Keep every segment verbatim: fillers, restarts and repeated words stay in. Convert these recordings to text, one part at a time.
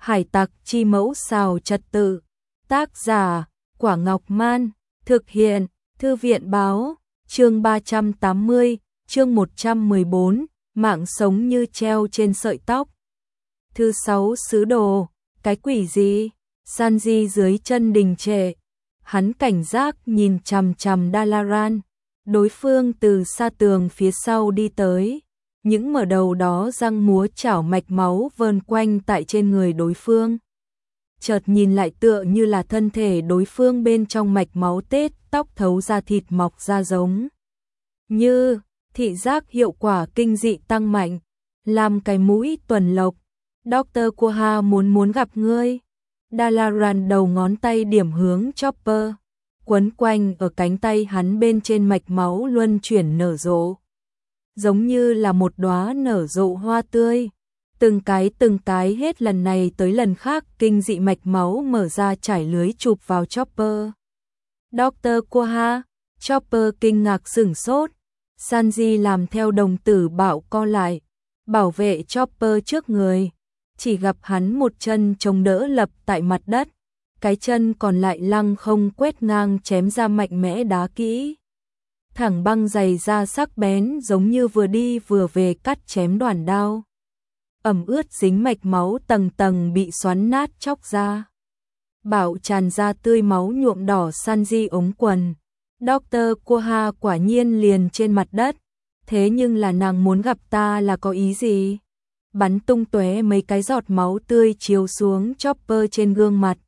Hải tặc chi mẫu xào trật tự. Tác giả, Quả Ngọc Man. Thực hiện, Thư viện báo. Chương ba trăm tám mươi, chương một trăm mười bốn, mạng sống như treo trên sợi tóc. Thứ sáu sứ đồ, cái quỷ gì? Sanji dưới chân đình trệ. Hắn cảnh giác nhìn chằm chằm Dalaran. Đối phương từ xa tường phía sau đi tới. Những mở đầu đó răng múa chảo mạch máu vờn quanh tại trên người đối phương. Chợt nhìn lại tựa như là thân thể đối phương bên trong mạch máu tết, tóc thấu ra thịt mọc ra giống như thị giác hiệu quả kinh dị tăng mạnh, làm cái mũi tuần lộc. Doctor Quoha muốn muốn gặp ngươi. Dalaran đầu ngón tay điểm hướng Chopper, quấn quanh ở cánh tay hắn bên trên mạch máu luân chuyển nở rộ, giống như là một đóa nở rộ hoa tươi. Từng cái từng cái hết lần này tới lần khác kinh dị mạch máu mở ra trải lưới chụp vào Chopper. Doctor Quoha, Chopper kinh ngạc sửng sốt. Sanji làm theo đồng tử bảo co lại, bảo vệ Chopper trước người. Chỉ gặp hắn một chân chống đỡ lập tại mặt đất, cái chân còn lại lăng không quét ngang chém ra mạnh mẽ đá kỹ. Thẳng băng dày ra sắc bén giống như vừa đi vừa về cắt chém đoàn đao. Ẩm ướt dính mạch máu tầng tầng bị xoắn nát chóc ra. Bảo tràn ra tươi máu nhuộm đỏ Sanji ống quần. Doctor Quoha quả nhiên liền trên mặt đất. Thế nhưng là nàng muốn gặp ta là có ý gì? Bắn tung tóe mấy cái giọt máu tươi chiếu xuống Chopper trên gương mặt.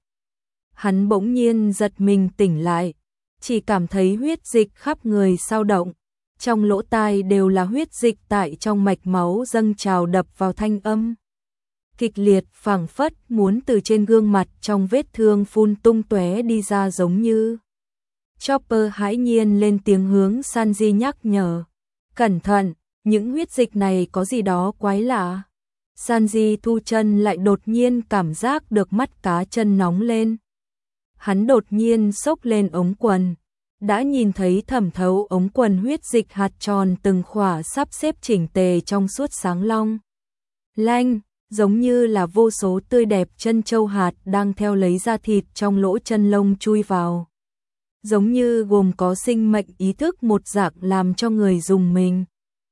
Hắn bỗng nhiên giật mình tỉnh lại, chỉ cảm thấy huyết dịch khắp người sao động, trong lỗ tai đều là huyết dịch tại trong mạch máu dâng trào đập vào thanh âm kịch liệt, phảng phất muốn từ trên gương mặt trong vết thương phun tung tóe đi ra giống như. Chopper hãi nhiên lên tiếng hướng Sanji nhắc nhở, cẩn thận, những huyết dịch này có gì đó quái lạ. Sanji thu chân lại đột nhiên cảm giác được mắt cá chân nóng lên. Hắn đột nhiên xốc lên ống quần, đã nhìn thấy thẩm thấu ống quần huyết dịch hạt tròn từng khỏa sắp xếp chỉnh tề trong suốt sáng long lanh, giống như là vô số tươi đẹp chân châu hạt đang theo lấy da thịt trong lỗ chân lông chui vào. Giống như gồm có sinh mệnh ý thức một dạng làm cho người rùng mình.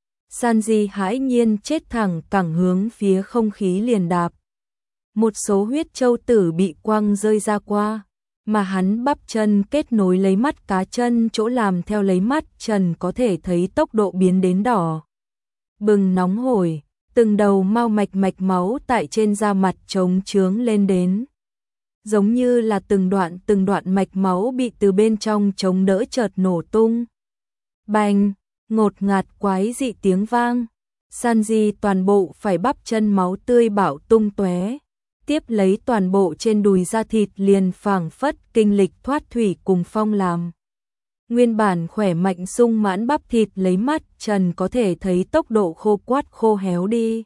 Sanji hãi nhiên chết thẳng cẳng hướng phía không khí liền đạp. Một số huyết châu tử bị quăng rơi ra qua, mà hắn bắp chân kết nối lấy mắt cá chân chỗ làm theo lấy mắt trần có thể thấy tốc độ biến đến đỏ bừng nóng hổi, từng đầu mau mạch mạch máu tại trên da mặt trống trướng lên đến. Giống như là từng đoạn từng đoạn mạch máu bị từ bên trong chống đỡ chợt nổ tung. Bành, ngột ngạt quái dị tiếng vang. Sanji toàn bộ phải bắp chân máu tươi bạo tung tóe. Tiếp lấy toàn bộ trên đùi da thịt liền phảng phất kinh lịch thoát thủy cùng phong làm. Nguyên bản khỏe mạnh sung mãn bắp thịt lấy mắt trần có thể thấy tốc độ khô quắt khô héo đi.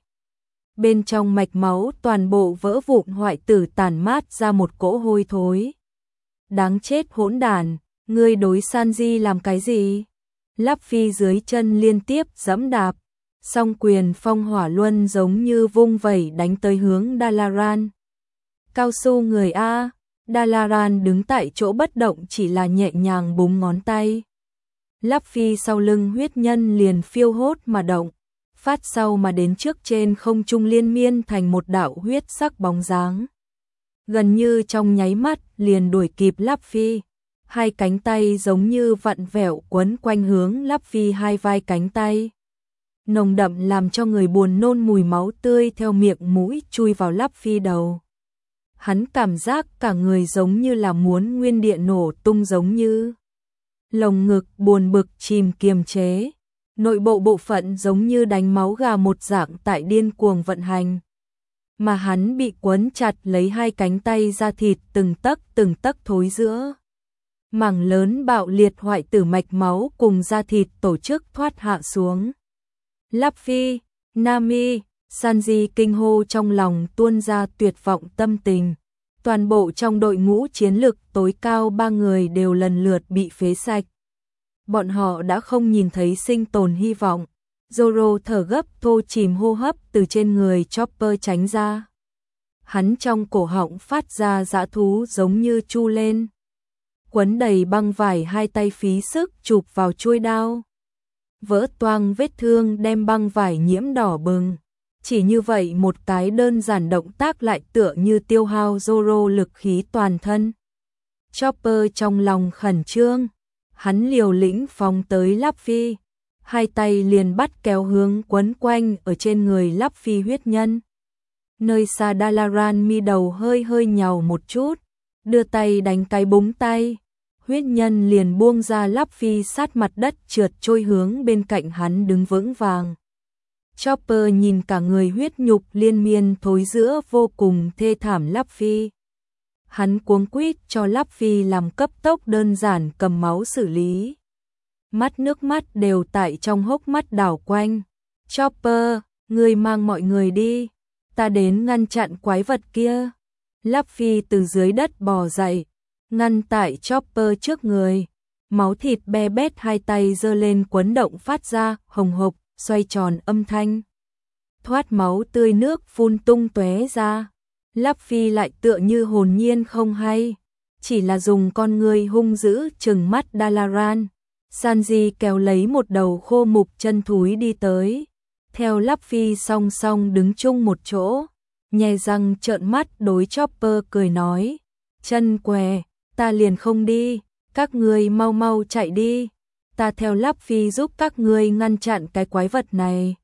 Bên trong mạch máu toàn bộ vỡ vụn hoại tử tản mát ra một cỗ hôi thối. Đáng chết hỗn đản, ngươi đối Sanji làm cái gì? Luffy dưới chân liên tiếp giẫm đạp, song quyền phong hỏa luân giống như vung vẩy đánh tới hướng Dalaran. Cao su người A, Dalaran đứng tại chỗ bất động chỉ là nhẹ nhàng búng ngón tay. Luffy sau lưng huyết nhân liền phiêu hốt mà động, phát sau mà đến trước trên không trung liên miên thành một đạo huyết sắc bóng dáng. Gần như trong nháy mắt liền đuổi kịp Luffy. Hai cánh tay giống như vặn vẹo quấn quanh hướng Luffy hai vai cánh tay. Nồng đậm làm cho người buồn nôn mùi máu tươi theo miệng mũi chui vào Luffy đầu. Hắn cảm giác cả người giống như là muốn nguyên địa nổ tung giống như. Lồng ngực buồn bực chìm kiềm chế. Nội bộ bộ phận giống như đánh máu gà một dạng tại điên cuồng vận hành. Mà hắn bị quấn chặt lấy hai cánh tay da thịt từng tấc từng tấc thối giữa. Mảng lớn bạo liệt hoại tử mạch máu cùng da thịt tổ chức thoát hạ xuống. Luffy, Nami, Sanji kinh hô trong lòng tuôn ra tuyệt vọng tâm tình. Toàn bộ trong đội ngũ chiến lực tối cao ba người đều lần lượt bị phế sạch. Bọn họ đã không nhìn thấy sinh tồn hy vọng. Zoro thở gấp thô chìm hô hấp từ trên người Chopper tránh ra. hắn trong cổ họng phát ra dã thú giống như chu lên. Quấn đầy băng vải, hai tay phí sức chụp vào chuôi đao. Vỡ toang vết thương đem băng vải nhiễm đỏ bừng. Chỉ như vậy một cái đơn giản động tác lại tựa như tiêu hao Zoro lực khí toàn thân. Chopper trong lòng khẩn trương, hắn liều lĩnh phóng tới Luffy, hai tay liền bắt kéo hướng quấn quanh ở trên người Luffy huyết nhân. Nơi xa Dalaran mi đầu hơi hơi nhàu một chút, đưa tay đánh cái búng tay, huyết nhân liền buông ra Luffy sát mặt đất trượt trôi hướng bên cạnh hắn đứng vững vàng. Chopper nhìn cả người huyết nhục liên miên thối rữa vô cùng thê thảm Luffy. Hắn cuống quýt cho Luffy làm cấp tốc đơn giản cầm máu xử lý. Mắt nước mắt đều tại trong hốc mắt đảo quanh. Chopper, ngươi mang mọi người đi, ta đến ngăn chặn quái vật kia. Luffy từ dưới đất bò dậy, ngăn tại Chopper trước người. Máu thịt be bét, hai tay giơ lên quấn động phát ra hồng hộc, xoay tròn âm thanh. Thoát máu tươi nước phun tung tóe ra. Luffy lại tựa như hồn nhiên không hay, chỉ là dùng con ngươi hung dữ trừng mắt Dalaran. Sanji kéo lấy một đầu khô mục chân thúi đi tới, theo Luffy song song đứng chung một chỗ, nhe răng trợn mắt đối Chopper cười nói, chân què, ta liền không đi, các ngươi mau mau chạy đi, ta theo Luffy giúp các ngươi ngăn chặn cái quái vật này.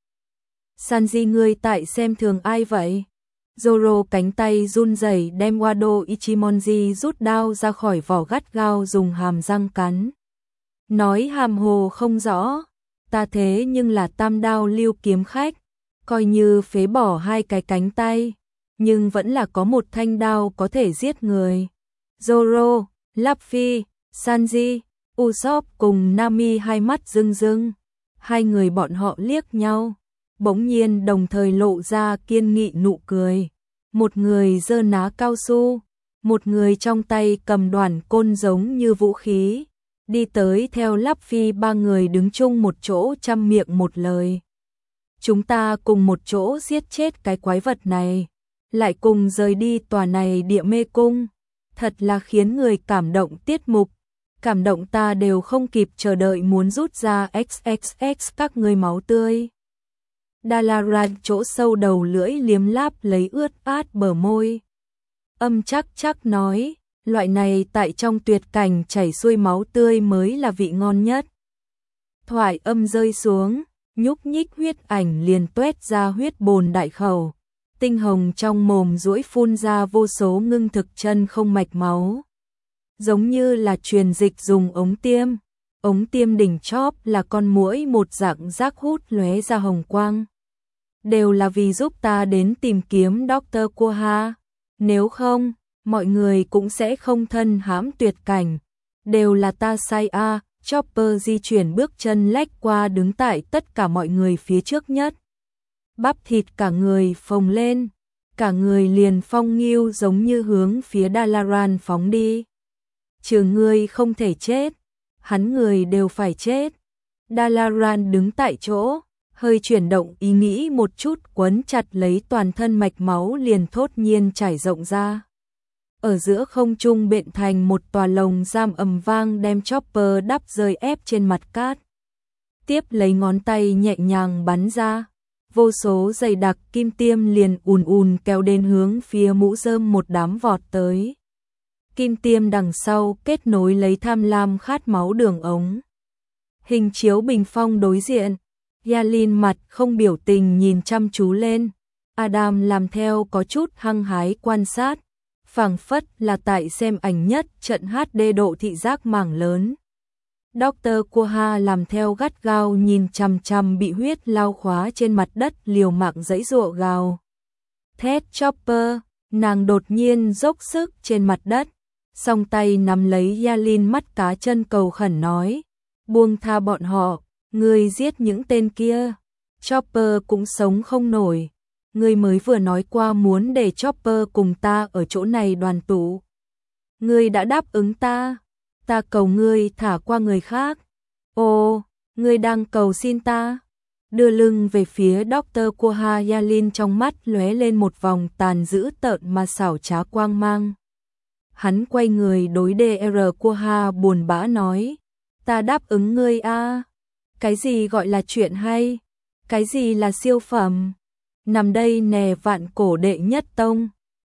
Sanji, ngươi tại xem thường ai vậy? Zoro cánh tay run rẩy đem Wado Ichimonji rút đao ra khỏi vỏ gắt gao dùng hàm răng cắn. Nói hàm hồ không rõ, ta thế nhưng là tam đao lưu kiếm khách, coi như phế bỏ hai cái cánh tay, nhưng vẫn là có một thanh đao có thể giết người. Zoro, Luffy, Sanji, Usopp cùng Nami hai mắt rưng rưng, hai người bọn họ liếc nhau, bỗng nhiên đồng thời lộ ra kiên nghị nụ cười. Một người giơ ná cao su, một người trong tay cầm đoàn côn giống như vũ khí, đi tới theo Luffy, ba người đứng chung một chỗ chăm miệng một lời. Chúng ta cùng một chỗ giết chết cái quái vật này, lại cùng rời đi tòa này địa mê cung, thật là khiến người cảm động tiết mục, cảm động ta đều không kịp chờ đợi muốn rút ra xx x các ngươi máu tươi. Dalaran chỗ sâu đầu lưỡi liếm láp lấy ướt át bờ môi. Âm chắc chắc nói, loại này tại trong tuyệt cảnh chảy xuôi máu tươi mới là vị ngon nhất. Thoại âm rơi xuống, nhúc nhích huyết ảnh liền tuét ra huyết bồn đại khẩu. Tinh hồng trong mồm duỗi phun ra vô số ngưng thực chân không mạch máu. Giống như là truyền dịch dùng ống tiêm. Ống tiêm đỉnh chóp là con muỗi một dạng rác hút lóe ra hồng quang. Đều là vì giúp ta đến tìm kiếm Doctor Quoha. Nếu không, mọi người cũng sẽ không thân hãm tuyệt cảnh. Đều là ta sai a. À. Chopper di chuyển bước chân lách qua đứng tại tất cả mọi người phía trước nhất. Bắp thịt cả người phồng lên, cả người liền phong nghiêu giống như hướng phía Dalaran phóng đi. Trừ ngươi không thể chết, hắn người đều phải chết. Dalaran đứng tại chỗ, hơi chuyển động ý nghĩ một chút, quấn chặt lấy toàn thân mạch máu liền thốt nhiên trải rộng ra. Ở giữa không trung bện thành một tòa lồng giam ầm vang đem Chopper đắp rơi ép trên mặt cát. Tiếp lấy ngón tay nhẹ nhàng bắn ra, vô số dày đặc kim tiêm liền ùn ùn kéo đến hướng phía mũ rơm một đám vọt tới. Kim tiêm đằng sau kết nối lấy tham lam khát máu đường ống. Hình chiếu bình phong đối diện, Yalin mặt không biểu tình nhìn chăm chú lên. Adam làm theo có chút hăng hái quan sát, phảng phất là tại xem ảnh nhất trận hát đê độ thị giác mảng lớn. Doctor Quoha làm theo gắt gao nhìn chằm chằm bị huyết lao khóa trên mặt đất liều mạng giãy giụa gào. Thét Chopper, nàng đột nhiên dốc sức trên mặt đất, song tay nắm lấy Yalin mắt cá chân cầu khẩn nói, buông tha bọn họ, ngươi giết những tên kia, Chopper cũng sống không nổi. Ngươi mới vừa nói qua muốn để Chopper cùng ta ở chỗ này đoàn tụ. Ngươi đã đáp ứng ta, ta cầu ngươi thả qua người khác. Ồ, ngươi đang cầu xin ta. đưa lưng về phía Doctor Koha Yalin, trong mắt lóe lên một vòng tàn dữ tợn mà xảo trá quang mang. Hắn quay người đối đê rờ Koha buồn bã nói, ta đáp ứng ngươi a. Cái gì gọi là chuyện hay? Cái gì là siêu phẩm? Nằm đây nè, vạn cổ đệ nhất tông.